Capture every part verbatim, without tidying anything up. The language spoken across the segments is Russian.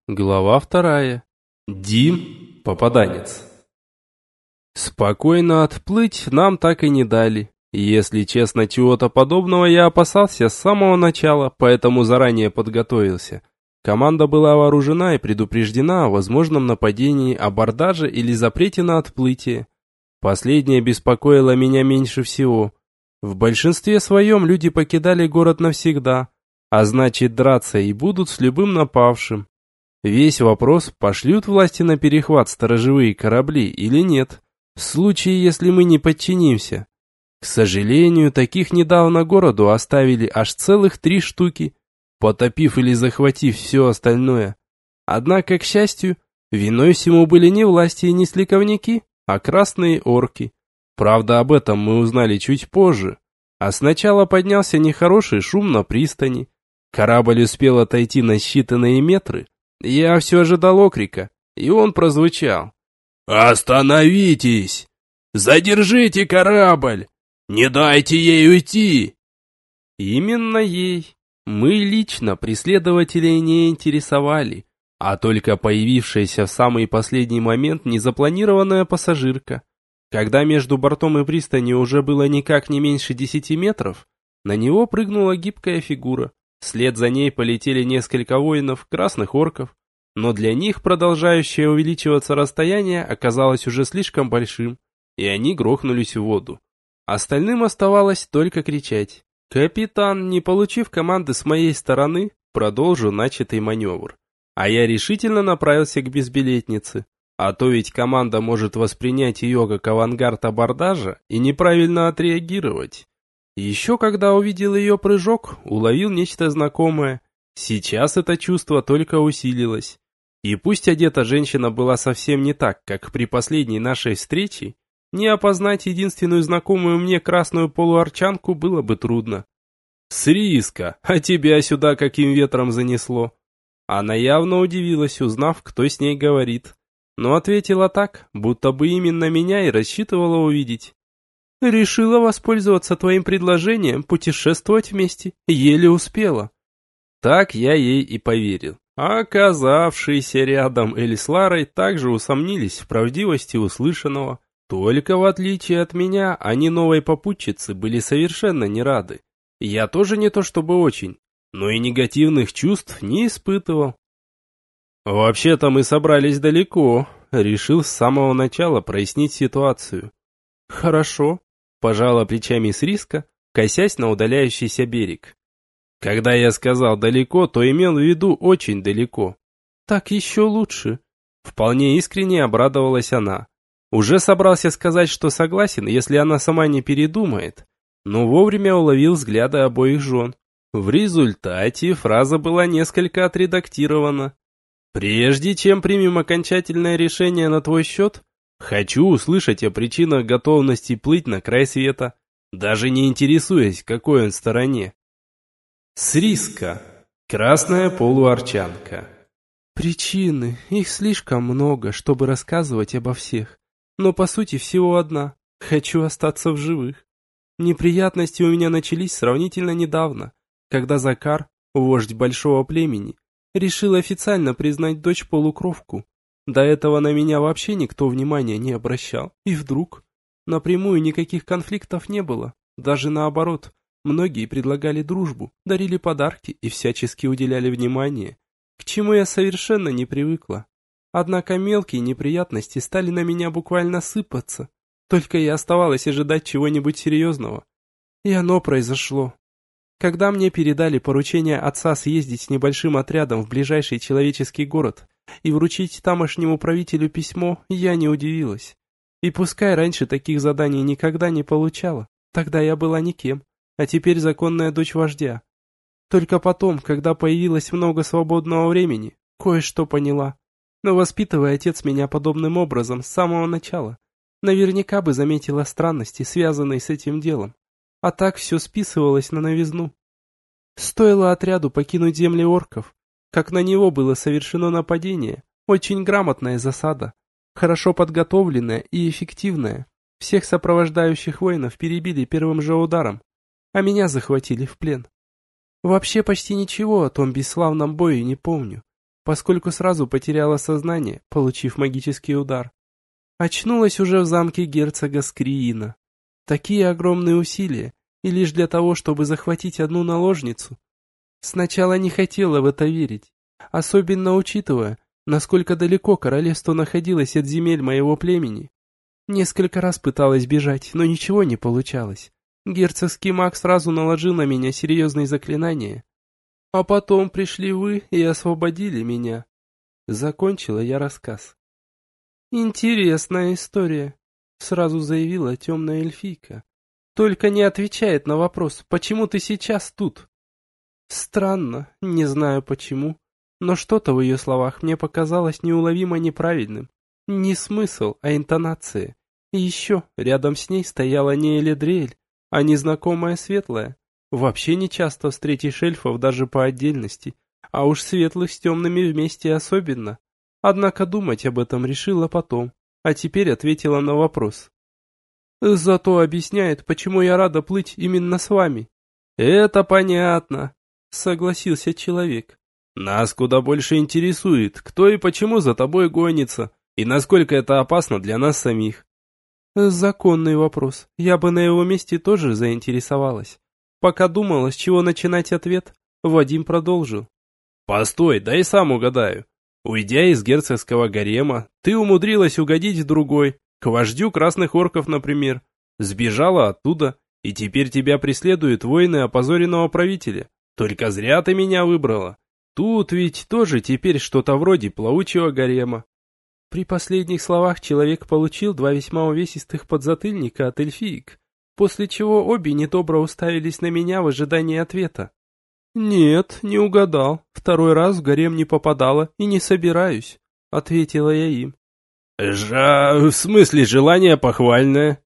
Глава вторая. Дим, попаданец. Спокойно отплыть нам так и не дали. Если честно, чего-то подобного я опасался с самого начала, поэтому заранее подготовился. Команда была вооружена и предупреждена о возможном нападении, абордаже или запрете на отплытие. Последнее беспокоило меня меньше всего. В большинстве своем люди покидали город навсегда, а значит драться и будут с любым напавшим. Весь вопрос, пошлют власти на перехват сторожевые корабли или нет, в случае, если мы не подчинимся. К сожалению, таких недавно городу оставили аж целых три штуки, потопив или захватив все остальное. Однако, к счастью, виной всему были не власти и не сликовники, а красные орки. Правда, об этом мы узнали чуть позже. А сначала поднялся нехороший шум на пристани. Корабль успел отойти на считанные метры. Я все ожидал окрика, и он прозвучал. «Остановитесь! Задержите корабль! Не дайте ей уйти!» Именно ей. Мы лично преследователей не интересовали, а только появившаяся в самый последний момент незапланированная пассажирка. Когда между бортом и пристанью уже было никак не меньше десяти метров, на него прыгнула гибкая фигура. Вслед за ней полетели несколько воинов, красных орков, но для них продолжающее увеличиваться расстояние оказалось уже слишком большим, и они грохнулись в воду. Остальным оставалось только кричать. Капитан, не получив команды с моей стороны, продолжил начатый маневр, а я решительно направился к безбилетнице, а то ведь команда может воспринять ее как авангард абордажа и неправильно отреагировать. Еще когда увидел ее прыжок, уловил нечто знакомое. Сейчас это чувство только усилилось. И пусть одета женщина была совсем не так, как при последней нашей встрече, не опознать единственную знакомую мне красную полуарчанку было бы трудно. «Сриска, а тебя сюда каким ветром занесло?» Она явно удивилась, узнав, кто с ней говорит, но ответила так, будто бы именно меня и рассчитывала увидеть. «Решила воспользоваться твоим предложением путешествовать вместе. Еле успела». Так я ей и поверил. А оказавшиеся рядом Эль с Ларой также усомнились в правдивости услышанного. Только в отличие от меня, они новой попутчице были совершенно не рады. Я тоже не то чтобы очень, но и негативных чувств не испытывал. «Вообще-то мы собрались далеко», — решил с самого начала прояснить ситуацию. «Хорошо», — пожала плечами Сриска, косясь на удаляющийся берег. Когда я сказал «далеко», то имел в виду очень далеко. «Так еще лучше», — вполне искренне обрадовалась она. Уже собрался сказать, что согласен, если она сама не передумает, но вовремя уловил взгляды обоих жен. В результате фраза была несколько отредактирована. «Прежде чем примем окончательное решение на твой счет, хочу услышать о причинах готовности плыть на край света, даже не интересуясь, какой он стороне». Сриска. Красная полуарчанка. Причины, их слишком много, чтобы рассказывать обо всех. Но по сути всего одна. Хочу остаться в живых. Неприятности у меня начались сравнительно недавно, когда Закар, вождь большого племени, решил официально признать дочь полукровку. До этого на меня вообще никто внимания не обращал. И вдруг напрямую никаких конфликтов не было. Даже наоборот. Многие предлагали дружбу, дарили подарки и всячески уделяли внимание, к чему я совершенно не привыкла. Однако мелкие неприятности стали на меня буквально сыпаться, только и оставалось ожидать чего-нибудь серьезного. И оно произошло. Когда мне передали поручение отца съездить с небольшим отрядом в ближайший человеческий город и вручить тамошнему правителю письмо, я не удивилась. И пускай раньше таких заданий никогда не получала, тогда я была никем. А теперь законная дочь вождя. Только потом, когда появилось много свободного времени, кое-что поняла. Но воспитывая отец меня подобным образом с самого начала, наверняка бы заметила странности, связанные с этим делом. А так все списывалось на новизну. Стоило отряду покинуть земли орков, как на него было совершено нападение, очень грамотная засада, хорошо подготовленная и эффективная. Всех сопровождающих воинов перебили первым же ударом, а меня захватили в плен. Вообще почти ничего о том бесславном бою не помню. поскольку сразу потеряла сознание, получив магический удар. Очнулась уже в замке герцога Скриина. Такие огромные усилия, и лишь для того, чтобы захватить одну наложницу. Сначала не хотела в это верить, особенно учитывая, насколько далеко королевство находилось от земель моего племени. Несколько раз пыталась бежать, но ничего не получалось. Герцогский маг сразу наложил на меня серьезные заклинания. А потом пришли вы и освободили меня. Закончила я рассказ. Интересная история, сразу заявила темная эльфийка. Только не отвечает на вопрос, почему ты сейчас тут? Странно, не знаю почему, но что-то в ее словах мне показалось неуловимо неправильным. Не смысл, а интонация. И еще рядом с ней стояла не Эледриэль, а незнакомая светлая. Вообще не часто встретишь эльфов даже по отдельности, а уж светлых с темными вместе особенно. Однако думать об этом решила потом, а теперь ответила на вопрос. Зато объясняет, почему я рада плыть именно с вами. Это понятно, согласился человек. Нас куда больше интересует, кто и почему за тобой гонится, и насколько это опасно для нас самих. Законный вопрос. Я бы на его месте тоже заинтересовалась. Пока думала, с чего начинать ответ, Вадим продолжил. Постой, дай сам угадаю. Уйдя из герцогского гарема, ты умудрилась угодить в другой, к вождю красных орков, например. Сбежала оттуда, и теперь тебя преследуют воины опозоренного правителя. Только зря ты меня выбрала. Тут ведь тоже теперь что-то вроде плавучего гарема. При последних словах человек получил два весьма увесистых подзатыльника от эльфиек, после чего обе недобро уставились на меня в ожидании ответа. «Нет, не угадал. Второй раз в гарем не попадала и не собираюсь», — ответила я им. «Жа... в смысле желание похвальное?»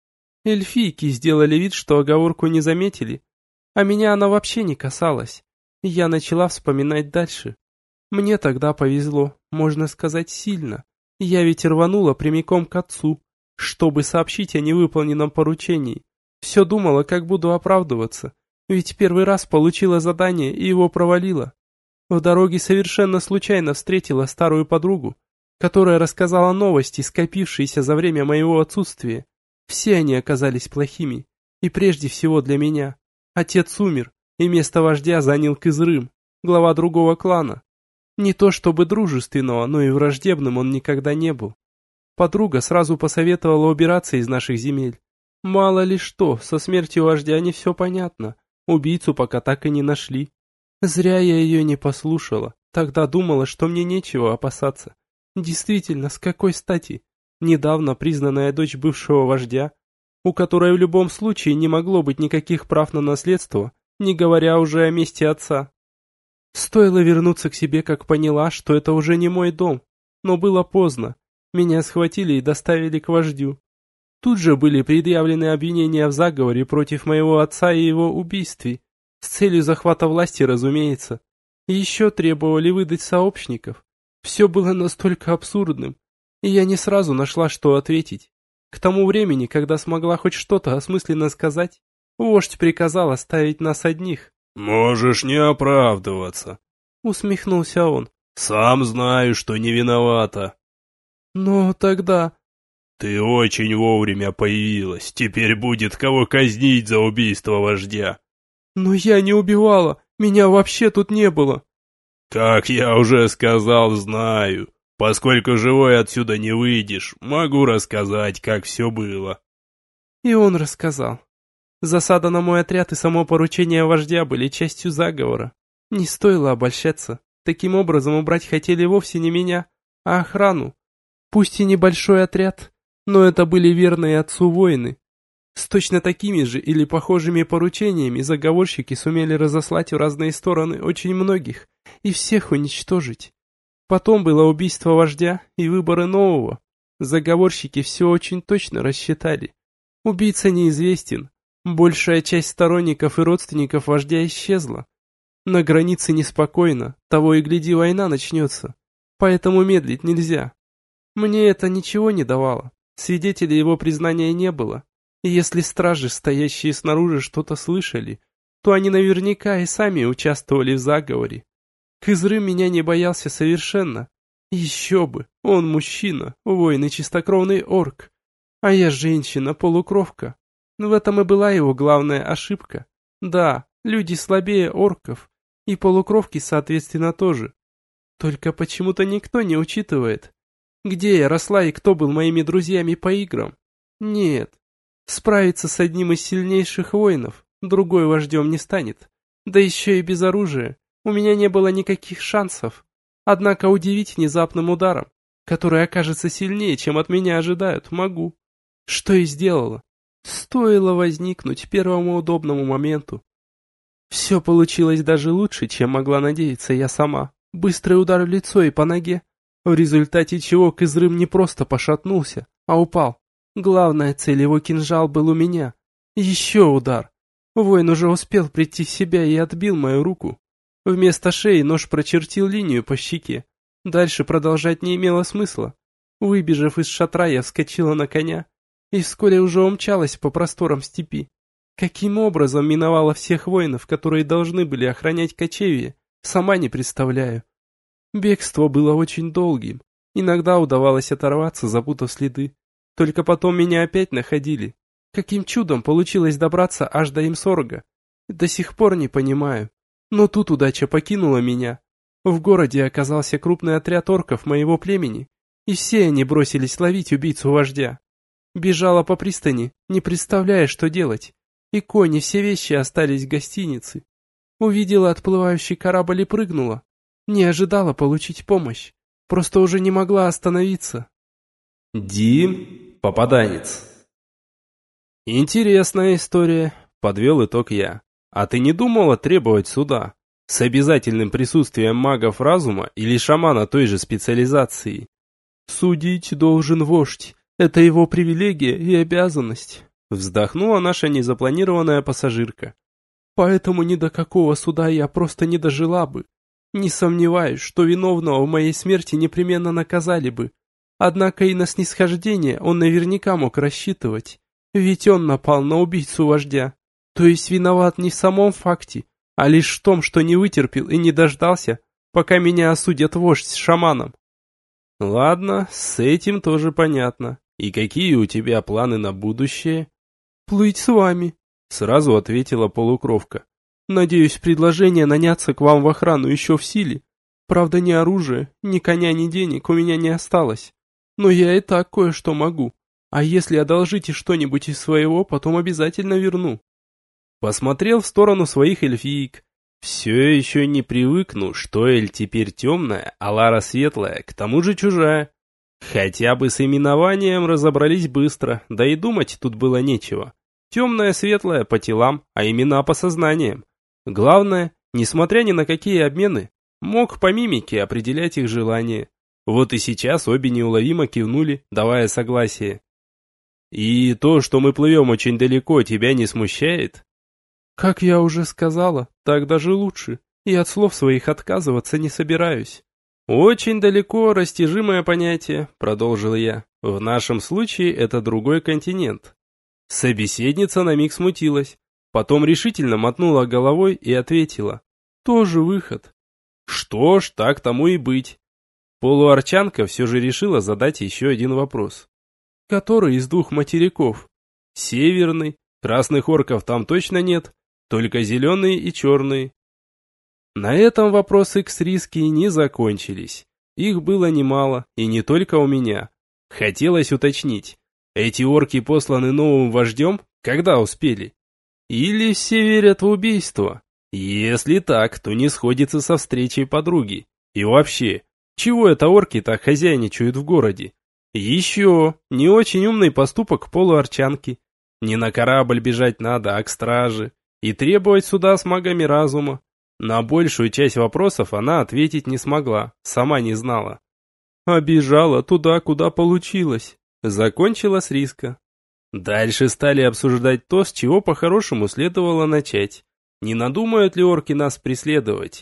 Эльфийки сделали вид, что оговорку не заметили, а меня она вообще не касалась. Я начала вспоминать дальше. Мне тогда повезло, можно сказать, сильно. Я ведь рванула прямиком к отцу, чтобы сообщить о невыполненном поручении. Все думала, как буду оправдываться, ведь первый раз получила задание и его провалила. В дороге совершенно случайно встретила старую подругу, которая рассказала новости, скопившиеся за время моего отсутствия. Все они оказались плохими, и прежде всего для меня. Отец умер, и место вождя занял Кызрым, глава другого клана. Не то чтобы дружественного, но и враждебным он никогда не был. Подруга сразу посоветовала убираться из наших земель. Мало ли что, со смертью вождя не все понятно. Убийцу пока так и не нашли. Зря я ее не послушала. Тогда думала, что мне нечего опасаться. Действительно, с какой стати? Недавно признанная дочь бывшего вождя, у которой в любом случае не могло быть никаких прав на наследство, не говоря уже о мести отца. Стоило вернуться к себе, как поняла, что это уже не мой дом. Но было поздно. Меня схватили и доставили к вождю. Тут же были предъявлены обвинения в заговоре против моего отца и его убийстве. С целью захвата власти, разумеется. И еще требовали выдать сообщников. Все было настолько абсурдным. И я не сразу нашла, что ответить. К тому времени, когда смогла хоть что-то осмысленно сказать, вождь приказал оставить нас одних. «Можешь не оправдываться», — усмехнулся он. «Сам знаю, что не виновата». «Но тогда...» «Ты очень вовремя появилась, теперь будет кого казнить за убийство вождя». «Но я не убивала, меня вообще тут не было». «Как я уже сказал, знаю. Поскольку живой отсюда не выйдешь, могу рассказать, как все было». И он рассказал. Засада на мой отряд и само поручение вождя были частью заговора. Не стоило обольщаться. Таким образом убрать хотели вовсе не меня, а охрану. Пусть и небольшой отряд, но это были верные отцу воины. С точно такими же или похожими поручениями заговорщики сумели разослать в разные стороны очень многих и всех уничтожить. Потом было убийство вождя и выборы нового. Заговорщики все очень точно рассчитали. Убийца неизвестен. Большая часть сторонников и родственников вождя исчезла. На границе неспокойно, того и гляди, война начнется. Поэтому медлить нельзя. Мне это ничего не давало. Свидетелей его признания не было. И если стражи, стоящие снаружи, что-то слышали, то они наверняка и сами участвовали в заговоре. Кызрым меня не боялся совершенно. Еще бы, он мужчина, воин и чистокровный орк. А я женщина, полукровка. В этом и была его главная ошибка. Да, люди слабее орков, и полукровки, соответственно, тоже. Только почему-то никто не учитывает, где я росла и кто был моими друзьями по играм. Нет, справиться с одним из сильнейших воинов другой вождем не станет. Да еще и без оружия. У меня не было никаких шансов. Однако удивить внезапным ударом, который окажется сильнее, чем от меня ожидают, могу. Что и сделала. Стоило возникнуть первому удобному моменту. Все получилось даже лучше, чем могла надеяться я сама. Быстрый удар в лицо и по ноге, в результате чего Кызрым не просто пошатнулся, а упал. Главная цель, его кинжал, был у меня. Еще удар. Воин уже успел прийти в себя и отбил мою руку. Вместо шеи нож прочертил линию по щеке. Дальше продолжать не имело смысла. Выбежав из шатра, я вскочила на коня и вскоре уже умчалась по просторам степи. Каким образом миновала всех воинов, которые должны были охранять кочевье, сама не представляю. Бегство было очень долгим. Иногда удавалось оторваться, запутав следы. Только потом меня опять находили. Каким чудом получилось добраться аж до Имсорга? До сих пор не понимаю. Но тут удача покинула меня. В городе оказался крупный отряд орков моего племени, и все они бросились ловить убийцу вождя. Бежала по пристани, не представляя, что делать. И кони, все вещи остались в гостинице. Увидела отплывающий корабль и прыгнула. Не ожидала получить помощь. Просто уже не могла остановиться. Дим, попаданец. Интересная история, подвел итог я. А ты не думала требовать суда? С обязательным присутствием магов разума или шамана той же специализации? Судить должен вождь. Это его привилегия и обязанность. Вздохнула наша незапланированная пассажирка. Поэтому ни до какого суда я просто не дожила бы. Не сомневаюсь, что виновного в моей смерти непременно наказали бы. Однако и на снисхождение он наверняка мог рассчитывать. Ведь он напал на убийцу вождя. То есть виноват не в самом факте, а лишь в том, что не вытерпел и не дождался, пока меня осудят вождь с шаманом. Ладно, с этим тоже понятно. И какие у тебя планы на будущее? Плыть с вами, сразу ответила полукровка. Надеюсь, предложение наняться к вам в охрану еще в силе. Правда, ни оружия, ни коня, ни денег у меня не осталось. Но я и так кое-что могу. А если одолжите что-нибудь из своего, потом обязательно верну. Посмотрел в сторону своих эльфиек. Все еще не привыкну, что Эль теперь темная, а Лара светлая, к тому же чужая. Хотя бы с именованием разобрались быстро, да и думать тут было нечего. Темная, светлая по телам, а имена по сознаниям. Главное, несмотря ни на какие обмены, мог по мимике определять их желания. Вот и сейчас обе неуловимо кивнули, давая согласие. И то, что мы плывем очень далеко, тебя не смущает? Как я уже сказала, так даже лучше, и от слов своих отказываться не собираюсь. Очень далеко растяжимое понятие, продолжил я. В нашем случае это другой континент. Собеседница на миг смутилась, потом решительно мотнула головой и ответила. Тоже выход. Что ж, так тому и быть. Полуарчанка все же решила задать еще один вопрос. Который из двух материков? Северный, красных орков там точно нет, только зеленые и черные. На этом вопросы к Сриски не закончились. Их было немало, и не только у меня. Хотелось уточнить, эти орки посланы новым вождем, когда успели? Или все верят в убийство? Если так, то не сходится со встречей подруги. И вообще, чего это орки так хозяйничают в городе? Еще, не очень умный поступок полуарчанки. Не на корабль бежать надо, а к страже. И требовать суда с магами разума. На большую часть вопросов она ответить не смогла, сама не знала. А бежала туда, куда получилось. Закончила с риска. Дальше стали обсуждать то, с чего по-хорошему следовало начать. Не надумают ли орки нас преследовать?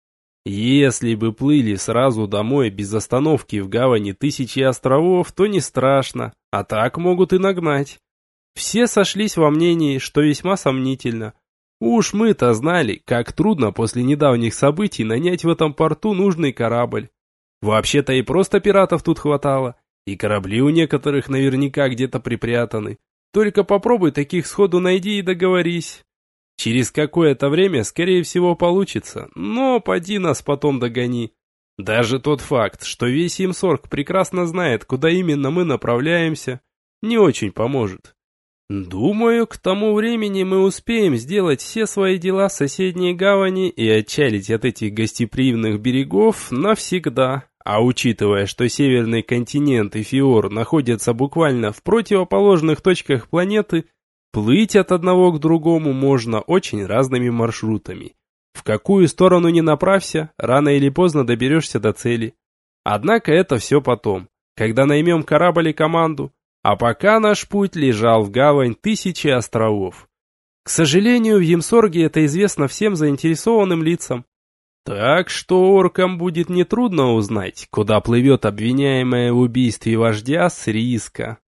Если бы плыли сразу домой без остановки в гавани тысячи островов, то не страшно, а так могут и нагнать. Все сошлись во мнении, что весьма сомнительно. Уж мы-то знали, как трудно после недавних событий нанять в этом порту нужный корабль. Вообще-то и просто пиратов тут хватало, и корабли у некоторых наверняка где-то припрятаны. Только попробуй таких сходу найди и договорись. Через какое-то время, скорее всего, получится, но поди нас потом догони. Даже тот факт, что весь Имсорг прекрасно знает, куда именно мы направляемся, не очень поможет. Думаю, к тому времени мы успеем сделать все свои дела в соседней гавани и отчалить от этих гостеприимных берегов навсегда. А учитывая, что Северный континент и Фиор находятся буквально в противоположных точках планеты, плыть от одного к другому можно очень разными маршрутами. В какую сторону ни направься, рано или поздно доберешься до цели. Однако это все потом, когда наймем корабль и команду, а пока наш путь лежал в гавань Тысячи островов. К сожалению, в Емсорге это известно всем заинтересованным лицам. Так что оркам будет нетрудно узнать, куда плывет обвиняемая в убийстве вождя с риска.